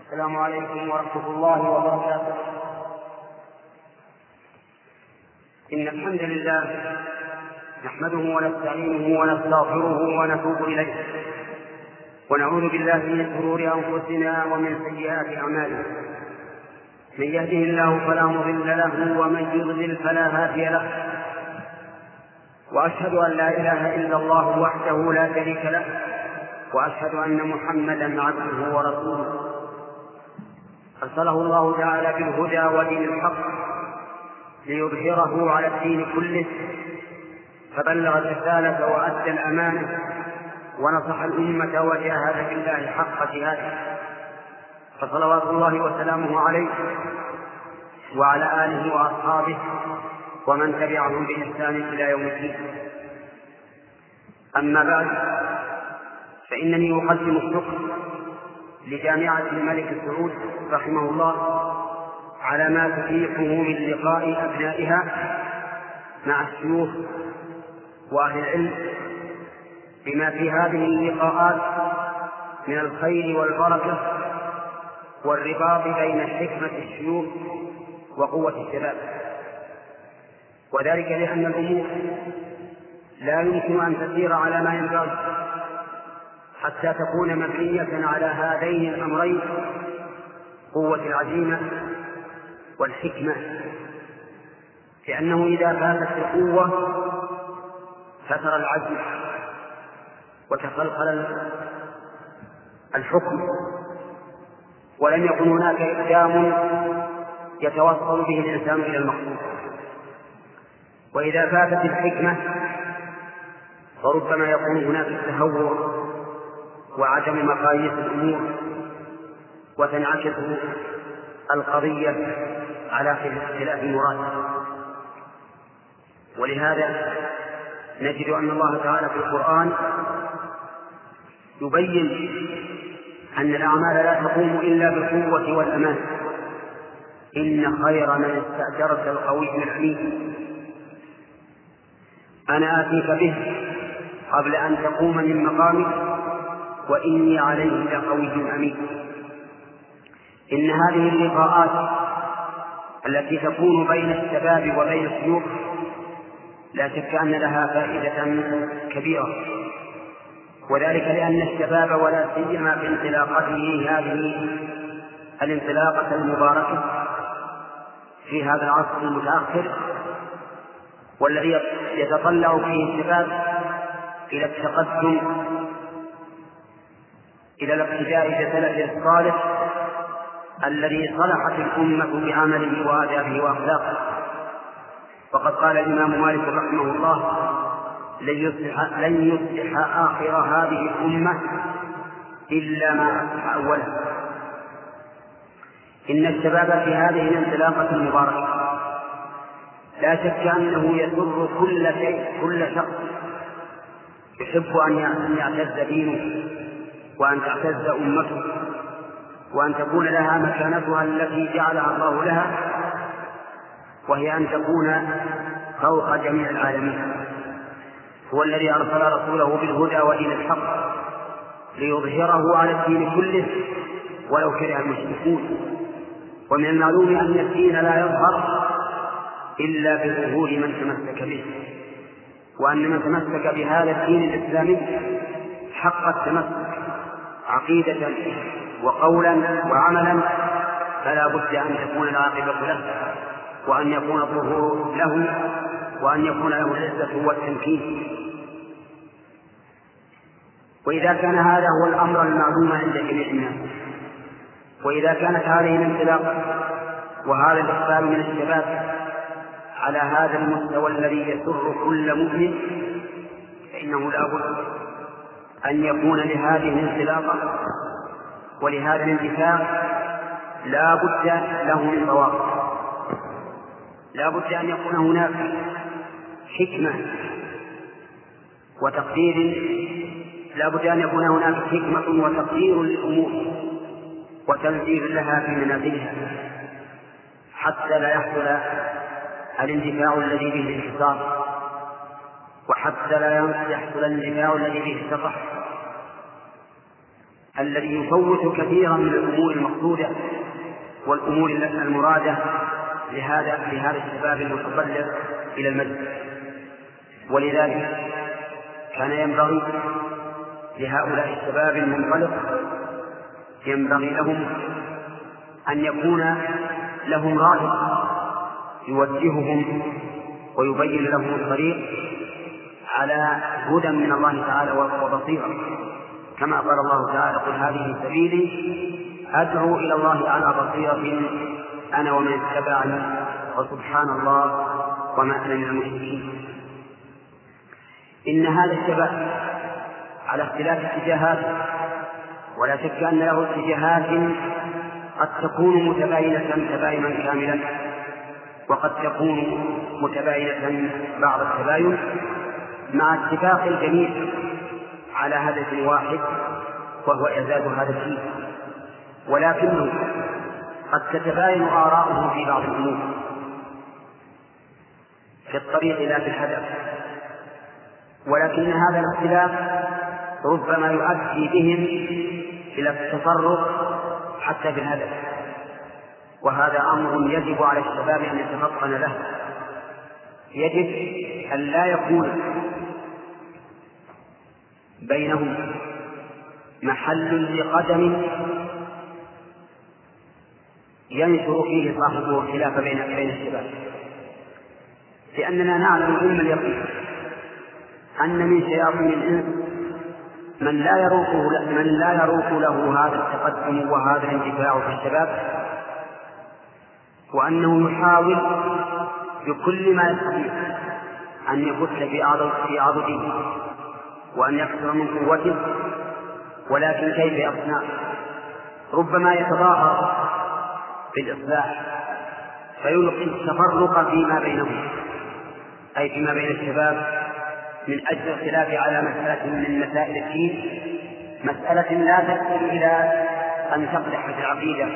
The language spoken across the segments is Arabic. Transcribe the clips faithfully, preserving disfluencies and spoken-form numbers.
السلام عليكم ورحمة الله وبركاته. إن الحمد لله نحمده ونستعينه ونستغفره ونتوب إليه، ونعوذ بالله من شرور أنفسنا ومن سيئات أعمالنا. من يهده الله فلا مضل له ومن يضلل فلا هادي له، وأشهد أن لا إله إلا الله وحده لا شريك له، وأشهد أن محمدا عبده ورسوله أرسله الله تعالى بالهدى ودين الحق ليظهره على الدين كله، فبلغ الرسالة وأدى الأمانة ونصح الأمة وجاهد في الله حق جهاده، فصلوات الله وسلامه عليه وعلى آله وأصحابه ومن تبعهم بإحسان إلى يوم الدين. أما بعد، فإنني أقدم الشكر لجامعة الملك سعود رحمه الله على ما تتيحه من لقاء أبنائها مع الشيوخ وأهل العلم، بما في هذه اللقاءات من الخير والبركة والرباط بين حكمة الشيوخ وقوة الشباب، وذلك لأن الأمور لا يمكن أن تسير على ما ينبغي حتى تكون مبنية على هذين الأمرين: قوة العزيمة والحكمة، لأنه إذا فاتت القوة فتر العزم وتخلخل الحكم، ولم يكن هناك إقدام يتوصل به الإنسان إلى المقصود. وإذا فاتت الحكمة فربما يكون هناك التهور وعدم مقاييس الأمور، وتنعكس القضية على اختلاف المراد. ولهذا نجد أن الله تعالى في القرآن يبين أن الأعمال لا تقوم إلا بالقوة والأمان. إن خير من استأجرت القوي الأمين، أنا آتيك به قبل أن تقوم من مقامك وإني عليه لقوي أمين. إن هذه اللقاءات التي تكون بين الشباب وبين الشيوخ لا شك أن لها فائدة كبيرة، وذلك لأن الشباب ولا سيما في انطلاقته هذه الانطلاقة المباركة في هذا العصر المتأخر، والذي يتطلع فيه الشباب إلى التقدم إلى الاقتداء بسلفه الصالح الذي صلحت الأمة بعمله وآدابه وأخلاقه. وقد قال الإمام مالك رحمه الله: لن يصلح, لن يصلح آخر هذه الأمة إلا ما أصلح أولها. إن الشباب في هذه الانطلاقة المباركة لا شك أنه يسر كل شيء كل شخص يحب أن يعتز دينه وأن تعتز أمته وأن تكون لها مكانتها التي جعلها الله لها، وهي أن تكون فوق جميع العالمين. هو الذي أرسل رسوله بالهدى ودين الحق ليظهره على الدين كله ولو كره المشركون. ومن المعلوم أن الدين لا يظهر إلا بظهور من تمسك به، وأن من تمسك بهذا الدين الإسلامي حق التمسك عقيدة وقولا وعملا فلا بد أن تكون العاقبة له، وأن يكون الظهور له، وأن يكون له العزة والتمكين. وإذا كان هذا هو الأمر المعلوم عند جميع الناس، وإذا كانت هذه الانطلاقة وهذا الإقبال من الشباب على هذا المستوى الذي يسر كل مؤمن، فإنه لا بد أن يكون لهذه الانطلاقة ولهذا الانتفاع لا بد له من ضوابط. لا بد أن يكون هناك حكمة وتقدير، لا بد أن يكون هناك حكمة وتقدير للأمور وتنزيل لها في منازلها، حتى لا يحصل الاندفاع الذي به الانحصار، وحتى لا يحصل الاندفاع الذي به السطح. الذي يفوت كثيرا من الأمور المقصودة والأمور المرادة لهذا لهذا الشباب المتطلع إلى المجد. ولذلك كان ينبغي لهؤلاء الشباب المنطلق ينبغي لهم أن يكون لهم رائد يوجههم ويبين لهم الطريق على هدى من الله تعالى وبصيرة، كما قال الله تعالى: قل هذه سبيلي أدعو إلى الله على بصيرة أنا ومن اتبعني وسبحان الله وما أنا من المشركين. إن هذا الشباب على اختلاف اتجاهات، ولا شك أن له اتجاهات قد تكون متباينة تباينا كاملا، وقد تكون متباينة بعض التباين، مع اتفاق الجميع على هدف واحد وهو إعزاز هذا الدين، ولكنه قد تتباين آراؤه في بعض الأمور في الطريق لا في الهدف، ولكن هذا الاختلاف ربما يؤدي بهم إلى التفرق حتى في الهدف، وهذا أمر يجب على الشباب أن يتفطن له. يجب أن لا يكون بينهم محل لقدم ينشر فيه صاحبه الخلاف بين بين الشباب، لأننا نعلم علم اليقين أن من شياطين الإنس من لا يروق من لا يروق له هذا التقدم وهذا الاندفاع في الشباب، وأنه يحاول بكل ما يستطيع أن يبث في عضده وأن يكثر من قوته، ولكن كيف يصنع؟ ربما يتظاهر بالإصلاح فيلقي التفرق فيما بينهم، أي فيما بين الشباب، من أجل الخلاف على مسألة من مسائل الدين، مسألة لا تصل إلى أن تقدح في العقيدة،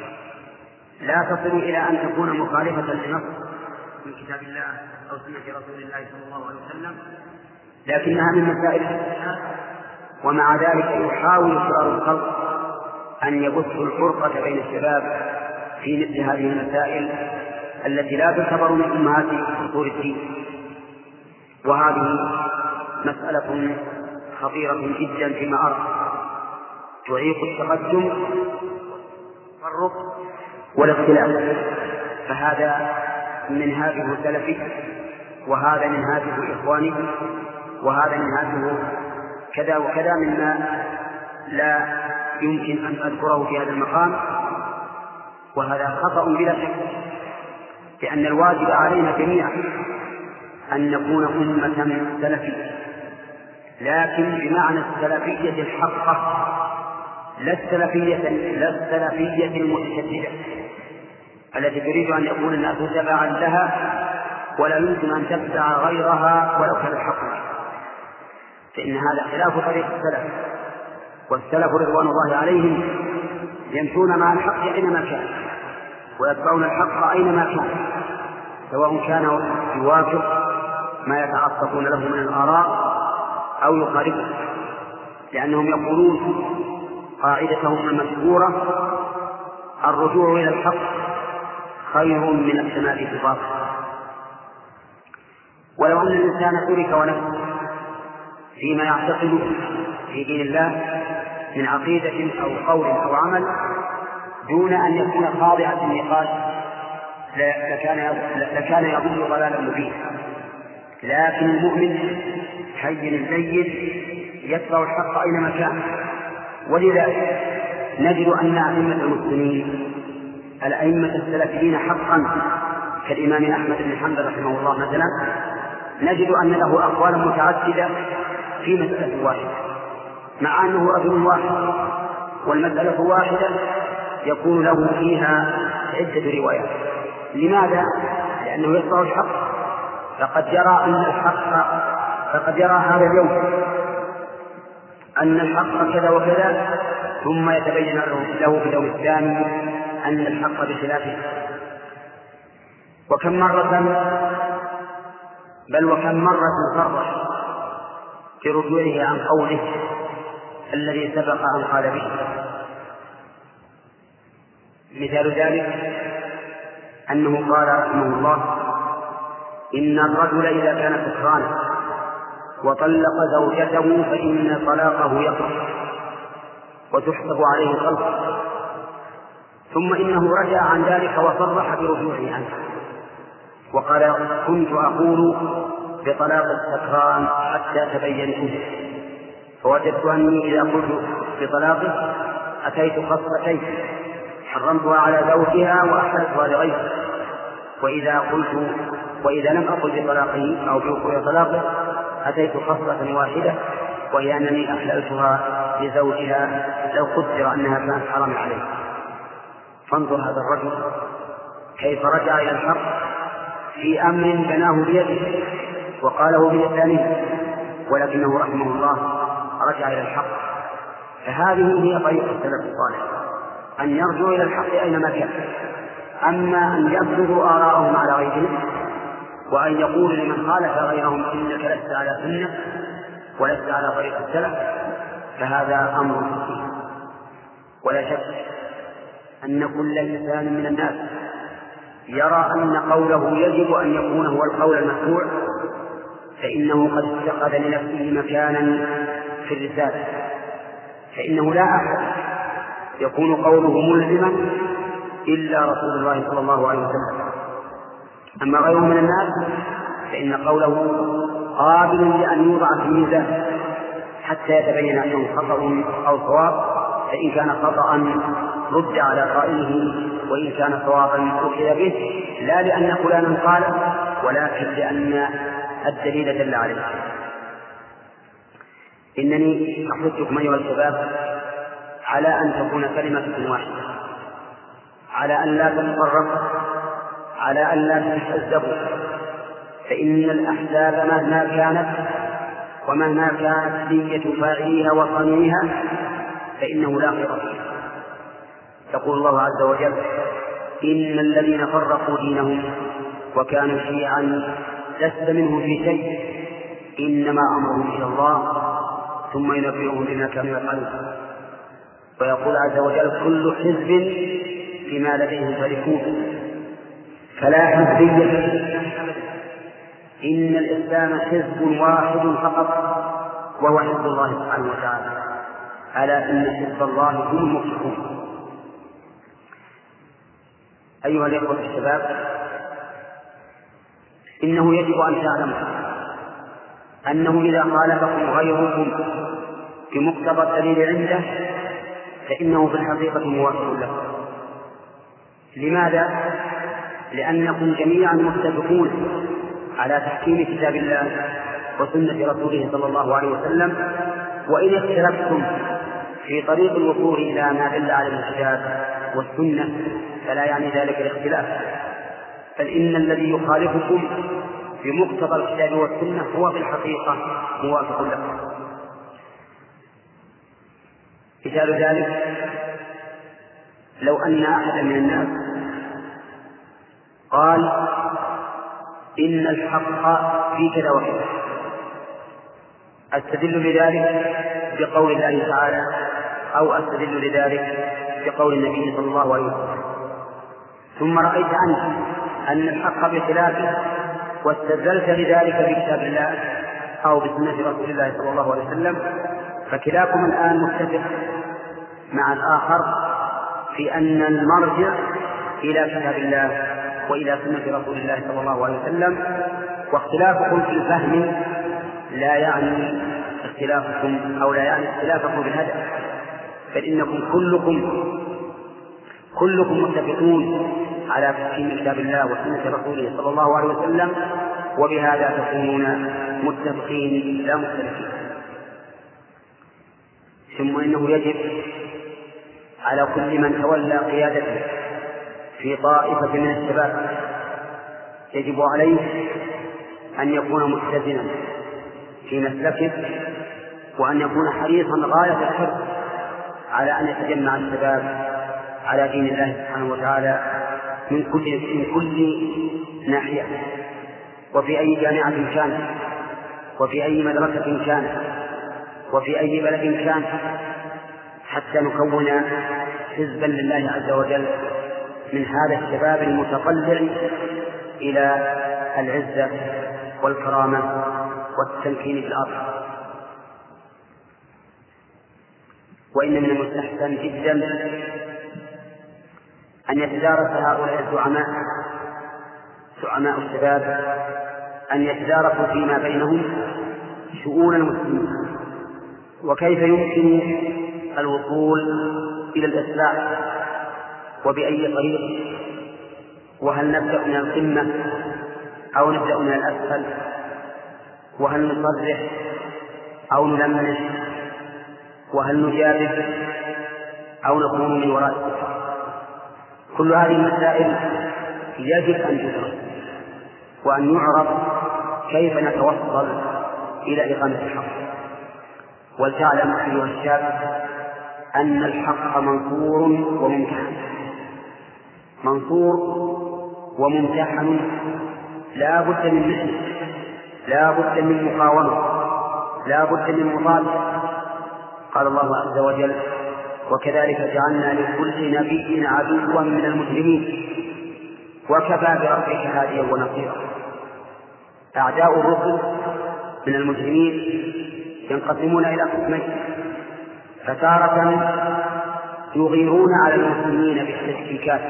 لا تصل إلى أن تكون مخالفة لنص من كتاب الله أو سنة رسول الله صلى الله عليه وسلم، لكنها من مسائل الدين. ومع ذلك يحاول شرار الخلق أن يبثوا الفرقة بين الشباب في مثل هذه المسائل التي لا تعتبر من أمهات أصول الدين. وهذه مسألة خطيرة جدا فيما أرى، تعيق التقدم والتفرق والاختلاف، فهذا منهاجه السلفي، وهذا منهاجه إخواني، وهذا منهاجه كذا وكذا مما لا يمكن أن أذكره في هذا المقام، وهذا خطأ بلا شك، لأن الواجب علينا جميعا أن نكون أمة سلفية، لكن بمعنى السلفية الحقة، لا السلفية لا السلفية المتشددة التي تريد أن يكون الناس تبعا لها ولا يمكن أن تتبع غيرها ولو كان الحق، فإن هذا خلاف طريق السلف. والسلف رضوان الله عليهم يمشون مع الحق أينما كان، ويتبعون الحق أينما كان، سواء كان يوافق ما يتعصبون له من الآراء أو يخالفه، لأنهم يقولون قاعدتهم المشهورة: الرجوع إلى الحق خير من السماء في الباطل. ولو أن الإنسان ترك ونفسه فيما يعتقد في دين الله من عقيدة أو قول أو عمل دون أن يكون خاضعا للنقاش لكان لكان يضل ضلالا مبينا، لكن المؤمن حي لين يتبع الحق أينما كان. ولذلك نجد أن أئمة المسلمين الأئمة السلفيين حقا كالإمام أحمد بن حنبل رحمه الله مثلا، نجد أن له أقوالا متعددة في مسألة واحدة، مع أنه رجل واحد والمسألة واحدة يكون له فيها عدة روايات. لماذا؟ لأنه يتبع الحق، فقد يرى أن الحق فقد يرى هذا اليوم أن الحق كذا وكذا، ثم يتبين له في اليوم الثاني أن الحق بخلافه. وكم مرة بل وكم مرة صرح في رجوعه عن قوله الذي سبق أن قال به. مثال ذلك أنه قال رحمه الله: إن الرجل إذا كان سكرانا وطلق زوجته فإن طلاقه يقع وتحسب عليه الطلق، ثم إنه رجع عن ذلك وصرح برجوعه عنه وقال: كنت أقول بطلاق السكران حتى تبينته، فوجدت أني إذا قلت بطلاقه أتيت خصلتين: حرمتها على زوجها وأحلتها لغيره، وإذا قلت وإذا لم أقل بطلاقه أو بوقوع طلاقه أتيت خصلة واحدة، وهي أنني أحللتها لزوجها لو قدر أنها كانت حرام عليه. فانظر هذا الرجل كيف رجع إلى الحق في أمر بناه بيده وقاله بلسانه، ولكنه رحمه الله رجع إلى الحق. فهذه هي طريقة السلف الصالح، أن يرجعوا إلى الحق أينما كان. أما أن يفرضوا آراءهم على غيرهم وأن يقولوا لمن خالف غيرهم إنك لست على سنة ولست على طريق السلف، فهذا أمر خطير. ولا شك أن كل إنسان من الناس يرى أن قوله يجب أن يكون هو القول المشروع، فإنه قد اتخذ لنفسه مكانا في الرسالة، فإنه لا أحد يكون قوله ملزما إلا رسول الله صلى الله عليه وسلم. أما غيره من الناس فإن قوله قابل لأن يوضع في الميزان حتى يتبين أنه خطأ أو صواب، فإن كان خطأ رد على قائله، وإن كان صوابا أخذ به، لا لأن فلانا قال ولكن لأن الدليل دل عليه. إنني أحثكم أيها الشباب على أن تكون كلمة واحدة، على أن لا تتفرق، على أن لا تتحزبوا، فإن الأحزاب مهما كانت ومهما كانت نية فاعليها وصانعيها فإنه لا خير فيها. يقول الله عز وجل: إن الذين فرقوا دينهم وكانوا شيعا لست منهم في شيء إنما أمرهم إلى الله ثم ينبئهم بما كانوا يفعلون. ويقول عز وجل: كل حزب بما لديهم فرحون. فلا حزبية، إن الإسلام حزب واحد فقط وهو حزب الله سبحانه وتعالى، ألا إن حزب الله هم المفلحون. أيها الإخوة الشباب، إنه يجب أن تعلموا أنه إذا خالفكم غيركم بمقتضى الدليل عنده فإنه في الحقيقة موافق له. لماذا؟ لأنكم جميعا متفقون على تحكيم كتاب الله وسنة رسوله صلى الله عليه وسلم، وإن اختلفتم في طريق الوصول إلى ما دل على الكتاب والسنة فلا يعني ذلك الاختلاف، بل إن الذي يخالفكم بمقتضى الكتاب والسنة هو في الحقيقة موافق لكم. مثال ذلك لو أن أحدا من الناس قال: إن الحق في كذا وكذا، أستدل لذلك بقول الله تعالى أو أستدل لذلك بقول النبي صلى الله عليه وسلم، ثم رأيت أنت أن الحق بخلافه واستدلت لذلك بكتاب الله أو بسنة رسول الله صلى الله عليه وسلم، فكلاكم الآن متفق مع الآخر في أن المرجع إلى كتاب الله وإلى سنة رسول الله صلى الله عليه وسلم. واختلافكم في الفهم لا يعني اختلافكم أو لا يعني اختلافكم بالهدف، بل إنكم كلكم كلكم متفقون على تحكيم كتاب الله وسنة رسوله صلى الله عليه وسلم، وبهذا تكونون متفقين لا مختلفين. ثم إنه يجب على كل من تولى قيادته في طائفة من الشباب يجب عليه أن يكون متزنا في مسلكه، وأن يكون حريصا غاية الحرص على أن يتجمع الشباب على دين الله سبحانه وتعالى من كل من كل ناحية، وفي أي جامعة كان، وفي أي مدرسة كان، وفي أي بلد كان، حتى نكون حزبا لله عز وجل من هذا الشباب المتطلع إلى العزة والكرامة والتمكين في الأرض. وإن من المستحسن جدا أن يتدارس هؤلاء الزعماء زعماء الشباب أن يتدارسوا فيما بينهم شؤون المسلمين، وكيف يمكن الوصول إلى الإصلاح وبأي طريق، وهل نبدأ من القمة أو نبدأ من الأسفل، وهل نصرح أو نلمح، وهل نجابه أو نكون من وراء الكفار. كل هذه المسائل يجب أن تدرس وأن يعرف كيف نتوصل إلى إقامة الحق. ولتعلم أيها الشاب أن الحق منصور وممتحن، منصور وممتحن، لا بد من محنة، لا بد من مقاومة، لا بد من مطالبة. قال الله عز وجل: وكذلك جعلنا لكل نبي عدوا من المجرمين وكفى بربك هاديا ونصيرا. أعداء الرسل من المجرمين ينقسمون إلى قسمين، فتارة يغيرون على المسلمين بالتشكيكات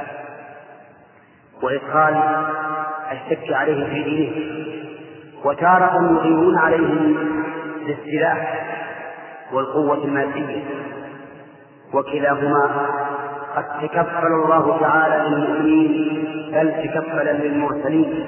وإدخال الشك عليه في دينه، وتارة يغيرون عليهم بالسلاح والقوة المادية، وكلاهما قد تكفل الله تعالى للمؤمنين بل تكفل للمرسلين،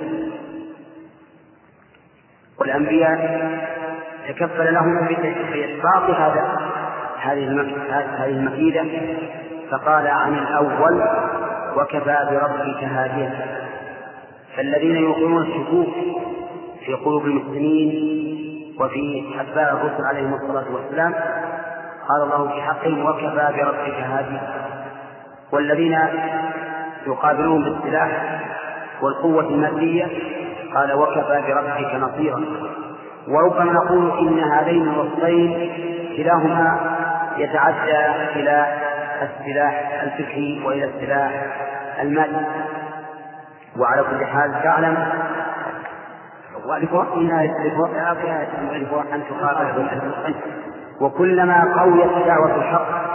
والأنبياء تكفل لهم بإسقاط هذا هذه المكيدة، فقال عن الأول: وكفى بربك هاديا. فالذين يوقعون الشكوك في قلوب المسلمين وفي أتباع الرسل عليهم الصلاة والسلام قال الله في حقهم: وكفى بربك هاديا. والذين يقابلون بالسلاح والقوة المادية قال: وكفى بربك نصيرا. وربما نقول إن هذين الوصفين كلاهما يتعدى إلى السلاح الفكري وإلى السلاح المادي. وعلى كل حال تعلم أن تقابل، وكلما قويت دعوة الحق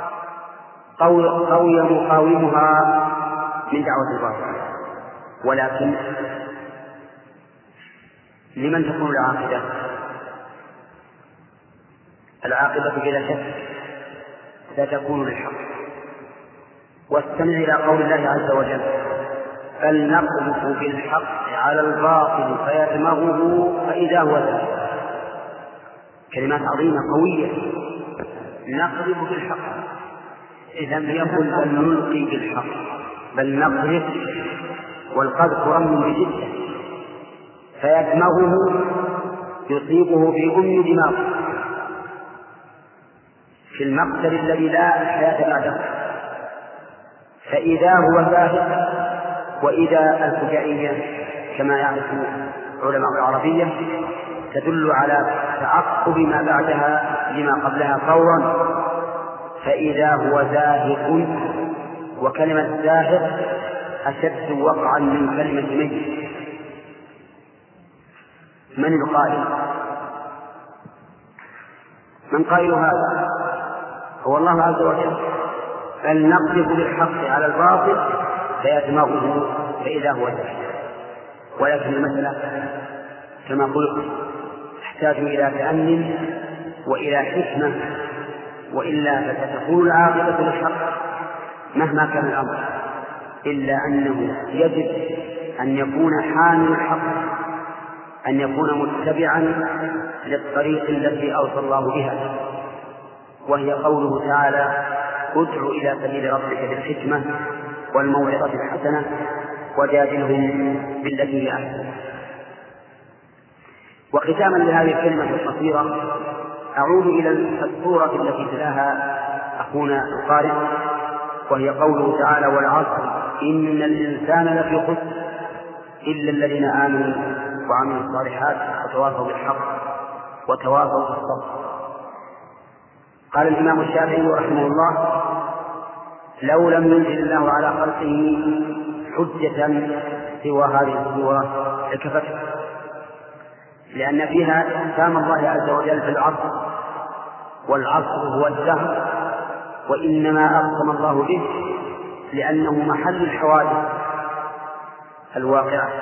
قوي مقاومها من دعوة الباطل. ولكن لمن تكون العاقبة؟ العاقبة بلا شك ستكون للحق. واستمع إلى قول الله عز وجل: بل نقذف بالحق على الباطل فيدمغه فإذا هو زاهق. كلمات عظيمة قوية. نقذف بالحق، إذا لم يقل بل نلقي بالحق، بل نقذف، والقذف رمي بشدة، فيدمغه يصيبه في أم دماغه، في المقتل الذي لا حياة بعده، فإذا هو زاهق. وإذا الفجائية كما يعرف علماء العربية تدل على تعقب ما بعدها لما قبلها فورا، فإذا هو زاهق. وكلمة زاهق أشد وقعا من كلمة ميت. من القائل؟ من قائل هذا؟ هو الله عز وجل. بل نقذف بالحق على الباطل فيدمغه فإذا هو زاهق. ولكن المسألة كما قلت تحتاج إلى تأمل وإلى حكمة، وإلا فستكون العاقبة للحق مهما كان الأمر، إلا أنه يجب أن يكون حامل الحق، أن يكون متبعا للطريق التي أوصى الله بها، وهي قوله تعالى: ادع إلى سبيل ربك بالحكمة والموعظة الحسنة وجادلهم بالتي هي أحسن. وختاما لهذه الكلمة القصيرة أعود إلى السورة التي تلاها أخونا القارئ، وهي قوله تعالى: والعصر إن الإنسان لفي خسر إلا الذين آمنوا وعملوا الصالحات وتواصوا بالحق وتواصوا بالصبر. قال الإمام الشافعي رحمه الله: لو لم ينزل الله على خلقه حجة سوى هذه السورة لكفته، لأن فيها أحكام الله عز وجل في العصر، والعصر هو الدهر، وإنما أقسم الله به لأنه محل الحوادث الواقعة.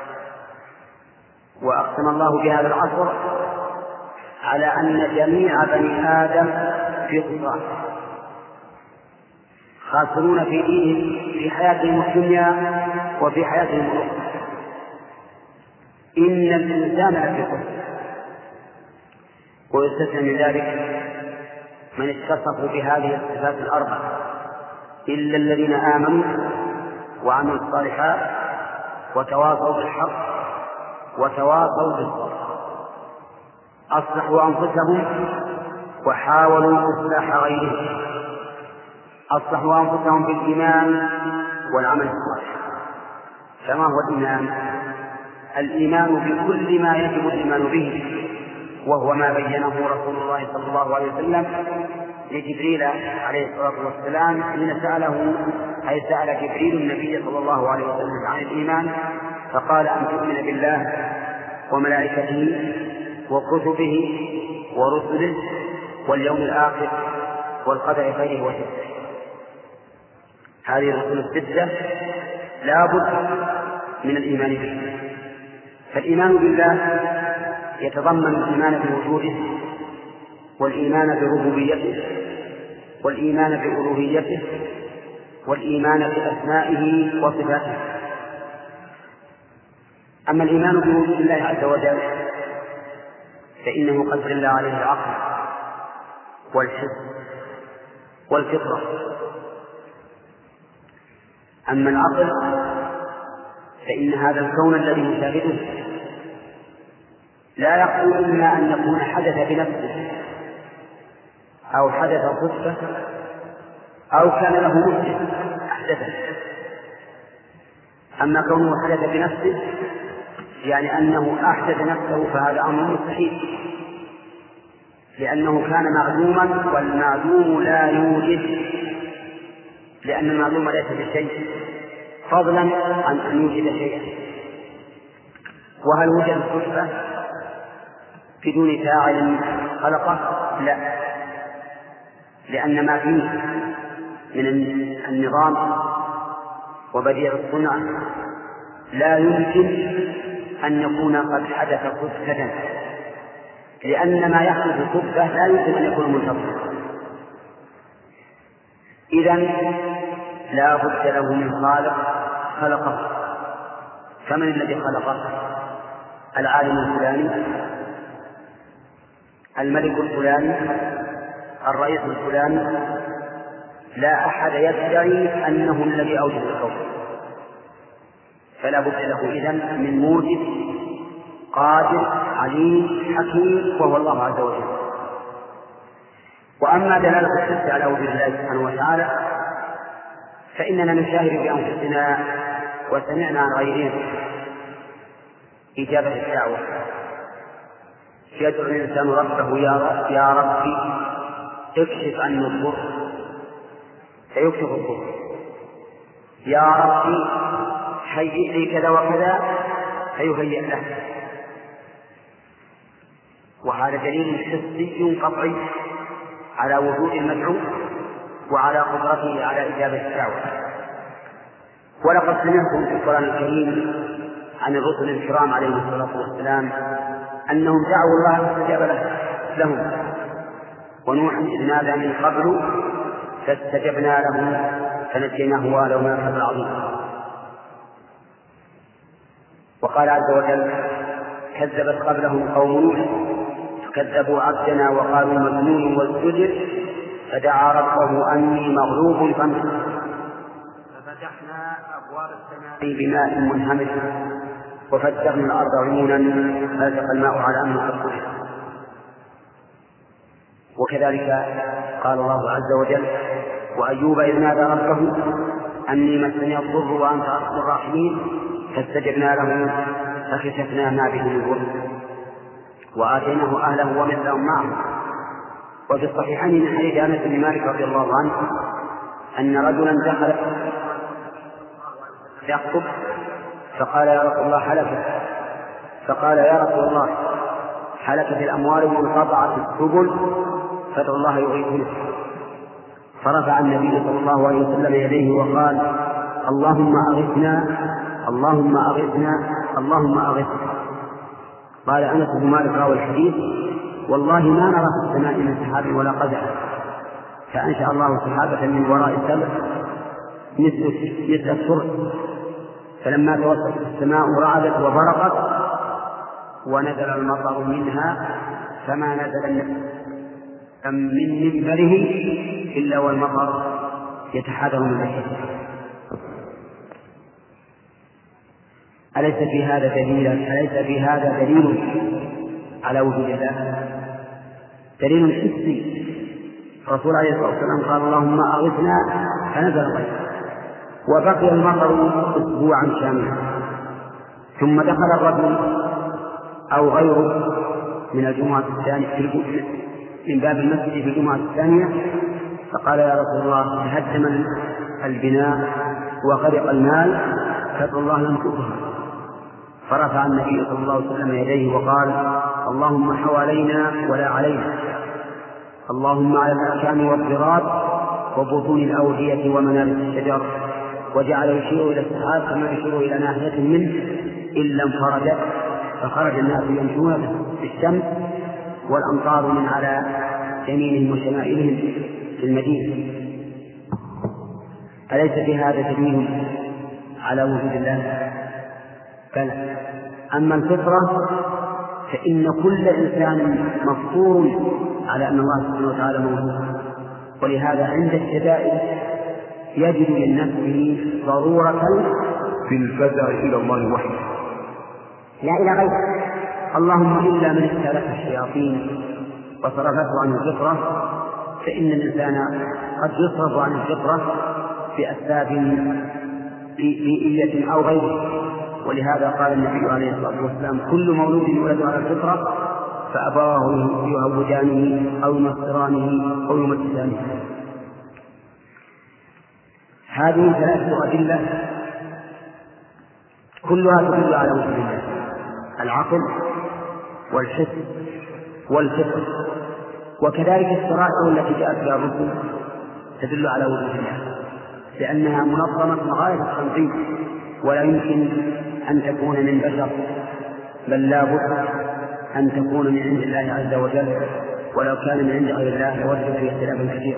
وأقسم الله بهذا العصر على أن جميع بني آدم في خسران، خاسرون في دينهم في حياتهم الدنيا وفي حياتهم الأخرى. إن الإنسان لفي خسر. ويستثنى من ذلك من اتصفوا بهذه الصفات الأربع إلا الذين آمنوا وعملوا الصالحات وتواصوا بالحق وتواصوا بالصبر، أصلحوا أنفسهم وحاولوا إصلاح غيرهم، أصلحوا أنفسهم بالإيمان والعمل الصالح. فما هو الإيمان؟ الإيمان بكل ما يجب الإيمان به، وهو ما بينه رسول الله صلى الله عليه وسلم لجبريل عليه الصلاة والسلام حين سأله، أي سأل جبريل النبي صلى الله عليه وسلم عن الإيمان، فقال: أن تؤمن بالله وملائكته وكتبه ورسله واليوم الآخر والقدر خيره وشره. هذه الرسل الستة لا بد من الإيمان به. فالإيمان بالله يتضمن الإيمان بوجوده، والإيمان بربوبيته، والإيمان بألوهيته، والإيمان بأسمائه وصفاته. أما الإيمان بوجود الله عز وجل فإنه قد دل عليه العقل والحس والفطرة. أما العقل فإن هذا الكون الذي نشاهده لا يقول إما أن يكون حدث بنفسه أو حدث صدفة أو كان له محدث أحدثه. أما كونه حدث بنفسه يعني أنه أحدث نفسه فهذا أمر مستحيل، لأنه كان معلوما، والمعلوم لا يوجد، لأن المعلوم ليس بشيء فضلا عن أن يوجد شيئا. وهل وجد الصدفة بدون فاعل خلقه؟ لا، لأن ما فيه من النظام وبديع الصنع لا يمكن أن يكون قد حدث صدفة، لأن ما يحدث صدفة لا يمكن أن يكون منتظما. إذن لا بد له من خالق خلقه. فمن الذي خلقه؟ العالم الفلاني، الملك الفلاني، الرئيس الفلاني. لا أحد يدعي أنه الذي أوجد الكون، فلا بد له إذن من موجد قادر عليم حكيم وهو الله عز وجل. وأما دلالة الحس على وجود الله سبحانه وتعالى فإننا نشاهد بأنفسنا وسمعنا عن غيرنا إجابة الدعوة. يدعو الإنسان ربه: يا رب يا ربي اكشف عني الضر، فيكشف الضر. يا ربي هيئ لي كذا وكذا، فيهيئ له. وهذا دليل حسي قطعي على وجود المدعو وعلى قدرته على إجابة الدعوة. ولقد سمعتم في القرآن الكريم عن الرسل الكرام عليهم الصلاة والسلام أنهم دعوا الله فاستجاب لهم، ونوح إذ نادى من قبل فاستجبنا له فنجيناه وأهله من الكرب العظيم. وقال عز وجل: كذبت قبلهم قوم نوح فكذبوا عبدنا وقالوا مجنون وازدجر فدعا ربه أني مغلوب فانتصر ففتحنا أبواب السماء بماء منهمر وفجرنا الأرض عيونا فالتقى الماء على أمر قد قدر. وكذلك قال الله عز وجل: وأيوب إذ نادى ربه أني مسني الضر وأنت أرحم الراحمين فاستجبنا له فكشفنا ما به من ضر وآتيناه أهله ومثلهم معهم وفي الصحيحين من حديث أنس بن مالك رضي الله عنه أن رجلا دخل يخطب فقال يا رسول الله حلفت فقال يا رسول الله حلفت الأموال وانقطعت السبل فادعوا الله يغيثنا. فرفع النبي صلى الله عليه وسلم يديه وقال اللهم أغثنا اللهم أغثنا اللهم أغثنا. قال أنس بن مالك راوي الحديث والله ما نرى في السماء من سحاب ولا قزح، فأنشأ الله سحابة من وراء السماء مثل السر، فلما توسطت السماء رعدت وبرقت ونزل المطر منها فما نزل من منبره إلا والمطر يتحدر من بحثه. أليس في هذا دليل أليس في هذا دليل على وجود الله؟ دليل حسي. الرسول عليه الصلاة والسلام قال اللهم أغثنا فنزل الغيث، وبقي المطر أسبوعا شاملا، ثم دخل الرجل أو غيره من الجمعة الثانية من باب المسجد في الجمعة الثانية فقال يا رسول الله تهدم البناء وغرق المال فادعوا الله ينقذها. فرفع النبي صلى الله عليه وسلم يديه وقال اللهم حوالينا ولا علينا، اللهم على الأكام والضراب وبطون الأودية ومنابت الشجر، وجعل يشير إلى السحاب كما يشير إلى ناحية منه إلا انفرد، فخرج الناس يمشون في الشمس والأمطار من على يمينهم وشمائلهم في المدينة. أليس في هذا دليل على وجود الله؟ بلى. أما الفطرة فإن كل إنسان مفطور على أن الله سبحانه وتعالى موجود، ولهذا عند الشدائد يجد من نفسه ضرورة في الفزع إلى الله وحده لا إلى غيره. اللهم إلا من استهلك الشياطين وصرفته عن الفطرة، فإن الإنسان قد يصرف عن الفطرة بأسباب بيئية أو غيره. ولهذا قال النبي عليه الصلاة والسلام كل مولود يولد على الفطرة فأبواه يهودانه أو ينصرانه أو يمجسانه. هذه ثلاثة أدلة كلها تدل على وجود الله: العقل والحس والفطر. وكذلك الشرائع التي جاءت بها الرسل تدل على وجود الله، لأنها منظمة غاية التنظيم، ولا يمكن أن تكون من بشر، بل لا بد أن تكون من عند الله عز وجل، ولو كان من عند غير الله لوجد فيه اختلافا كثيرا.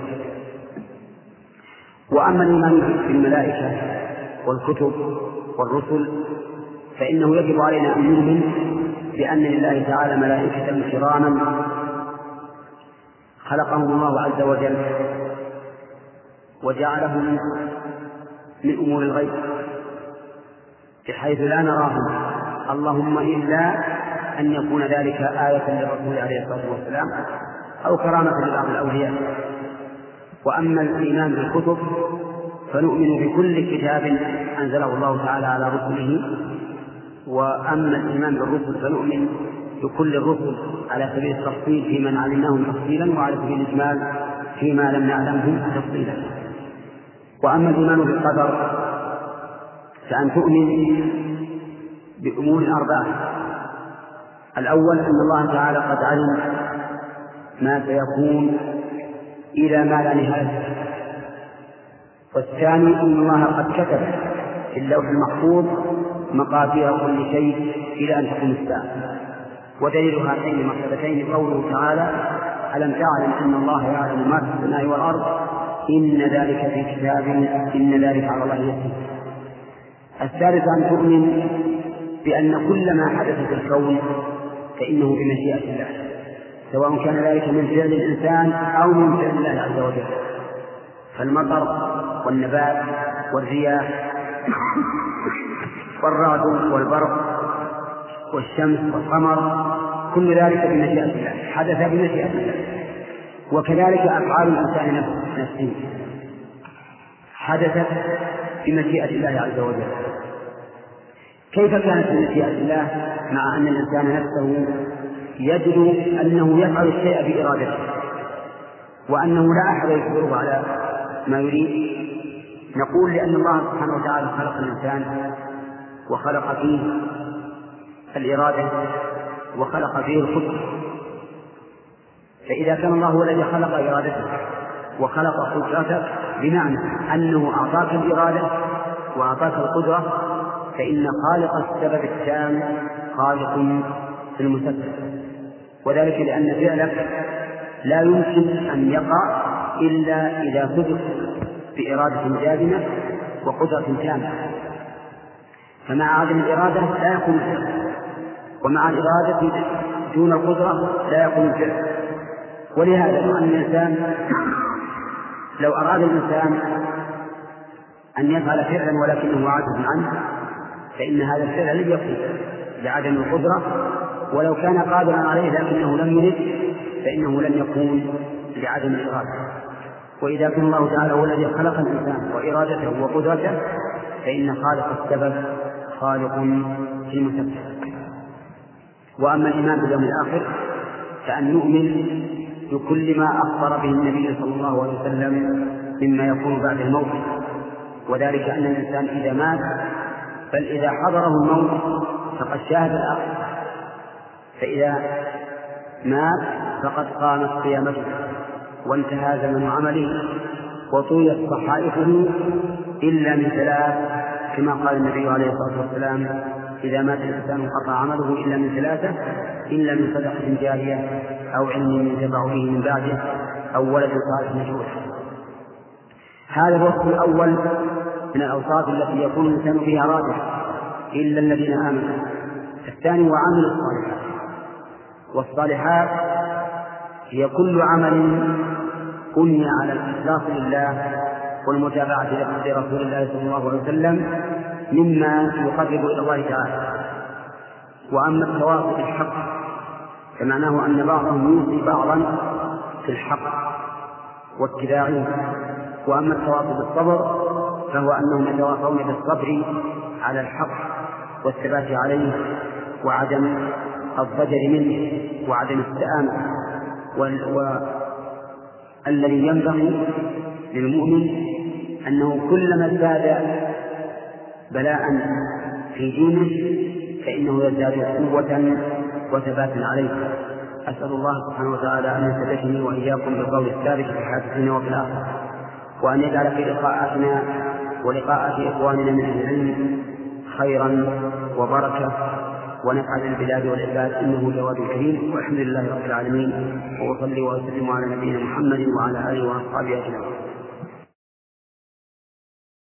وأما الإيمان بالملائكة والكتب والرسل فإنه يجب علينا أن نؤمن بأن لله تعالى ملائكة كراما خلقهم الله عز وجل وجعلهم من أمور الغيب بحيث لا نراهم، اللهم إلا أن يكون ذلك آية للرسول عليه الصلاة والسلام أو كرامة لبعض الأولياء. وأما الإيمان بالكتب فنؤمن بكل كتاب أنزله الله تعالى على رسله. وأما الإيمان بالرسل فنؤمن بكل الرسل على سبيل التفصيل في من علمناهم تفصيلا، وعلى سبيل الإجمال فيما لم نعلمهم تفصيلا. وأما الإيمان بالقدر فأن تؤمن بأمور أربعة: الأول أن الله تعالى قد علم ما سيكون إلى ما لا نهاية، والثاني أن الله قد كتب في اللوح المحفوظ مقادير كل شيء إلى أن تقوم الساعة. ودليل هاتين المرتبتين قوله تعالى: ألم تعلم أن الله يعلم ما في السماء والأرض إن ذلك في كتاب إن ذلك على الله يسير. الثالث أن تؤمن بأن كل ما حدث في الكون فإنه بمشيئة الله، سواء كان ذلك من فعل الإنسان أو من فعل الله عز وجل، فالمطر والنبات والرياح والرعد والبرق والشمس والقمر كل ذلك بمشيئة الله، حدث بمشيئة الله. وكذلك أفعال الإنسان نفسه حدثت بمشيئة الله عز وجل. كيف كانت بمشيئة الله مع أن الإنسان نفسه يجد أنه يفعل الشيء بإرادته؟ وأنه لا أحد يجبره على ما يريد، نقول لأن الله سبحانه وتعالى خلق الإنسان وخلق فيه الإرادة وخلق فيه القدرة، فإذا كان الله هو الذي خلق إرادته وخلق قدرته بمعنى أنه أعطاك الإرادة وأعطاك القدرة، فإن خالق السبب التام خالق في المسبب، وذلك لأن فعلك لا يمكن أن يقع إلا إذا سبق بإرادة جازمة وقدرة تامة، فمع عدم الإرادة لا يكون الفعل، ومع الإرادة دون القدرة لا يكون الفعل. ولهذا لو أن الإنسان لو أراد الإنسان أن يفعل فعلا ولكنه عاجز عنه، فإن هذا الفعل لن يكون لعدم القدرة، ولو كان قادرا عليه لكنه لم يرد فإنه لن يكون لعدم الإرادة. وإذا كان الله تعالى هو الذي خلق الإنسان وإرادته وقدرته، فإن خالق السبب خالق في المسبب. وأما الإيمان باليوم الآخر فأن نؤمن بكل ما أخبر به النبي صلى الله عليه وسلم مما يكون بعد الموت، وذلك أن الإنسان إذا مات بل إذا حضره الموت فقد شاهد الآخر، فإذا مات فقد قامت قيامته وانتهى زمن عمله وطويت صحائفه إلا من ثلاث، كما قال النبي عليه الصلاة والسلام: إذا مات الإنسان انقطع عمله إلا من ثلاثة، إلا من صدقة جارية أو علم ينتفع به من بعده أو ولد صالح يدعو. هذا الوصف الأول من الأوصاف التي يكون الإنسان فيها راجح إلا الذين آمنوا. الثاني وعمل الصالحات، والصالحات هي كل عمل بني على الإخلاص لله والمتابعة لرسول الله صلى الله عليه وسلم مما يقرب إلى الله تعالى. وأما التواصي بالحق فمعناه أن بعضهم يوصي بعضا في الحق واتباعه، وأما التواصي بالصبر فهو أنهم يتواصون بالصبر على الحق والثبات عليه وعدم الضجر منه وعدم التآمل. والذي ينبغي للمؤمن أنه كلما ازداد بلاء في دينه فإنه يزداد قوة وثباتا عليه. أسأل الله سبحانه وتعالى أن يثبتني وإياكم بالقول الثابت في حياتنا وفي الآخرة، وأن يجعل في لقاءاتنا ولقاءات إخواننا من العلم خيرا وبركة ونفع للبلاد والعباد، إنه جواد كريم. والحمد لله رب العالمين، وأصلي وأسلم على نبينا محمد وعلى آله وأصحابه أجمعين.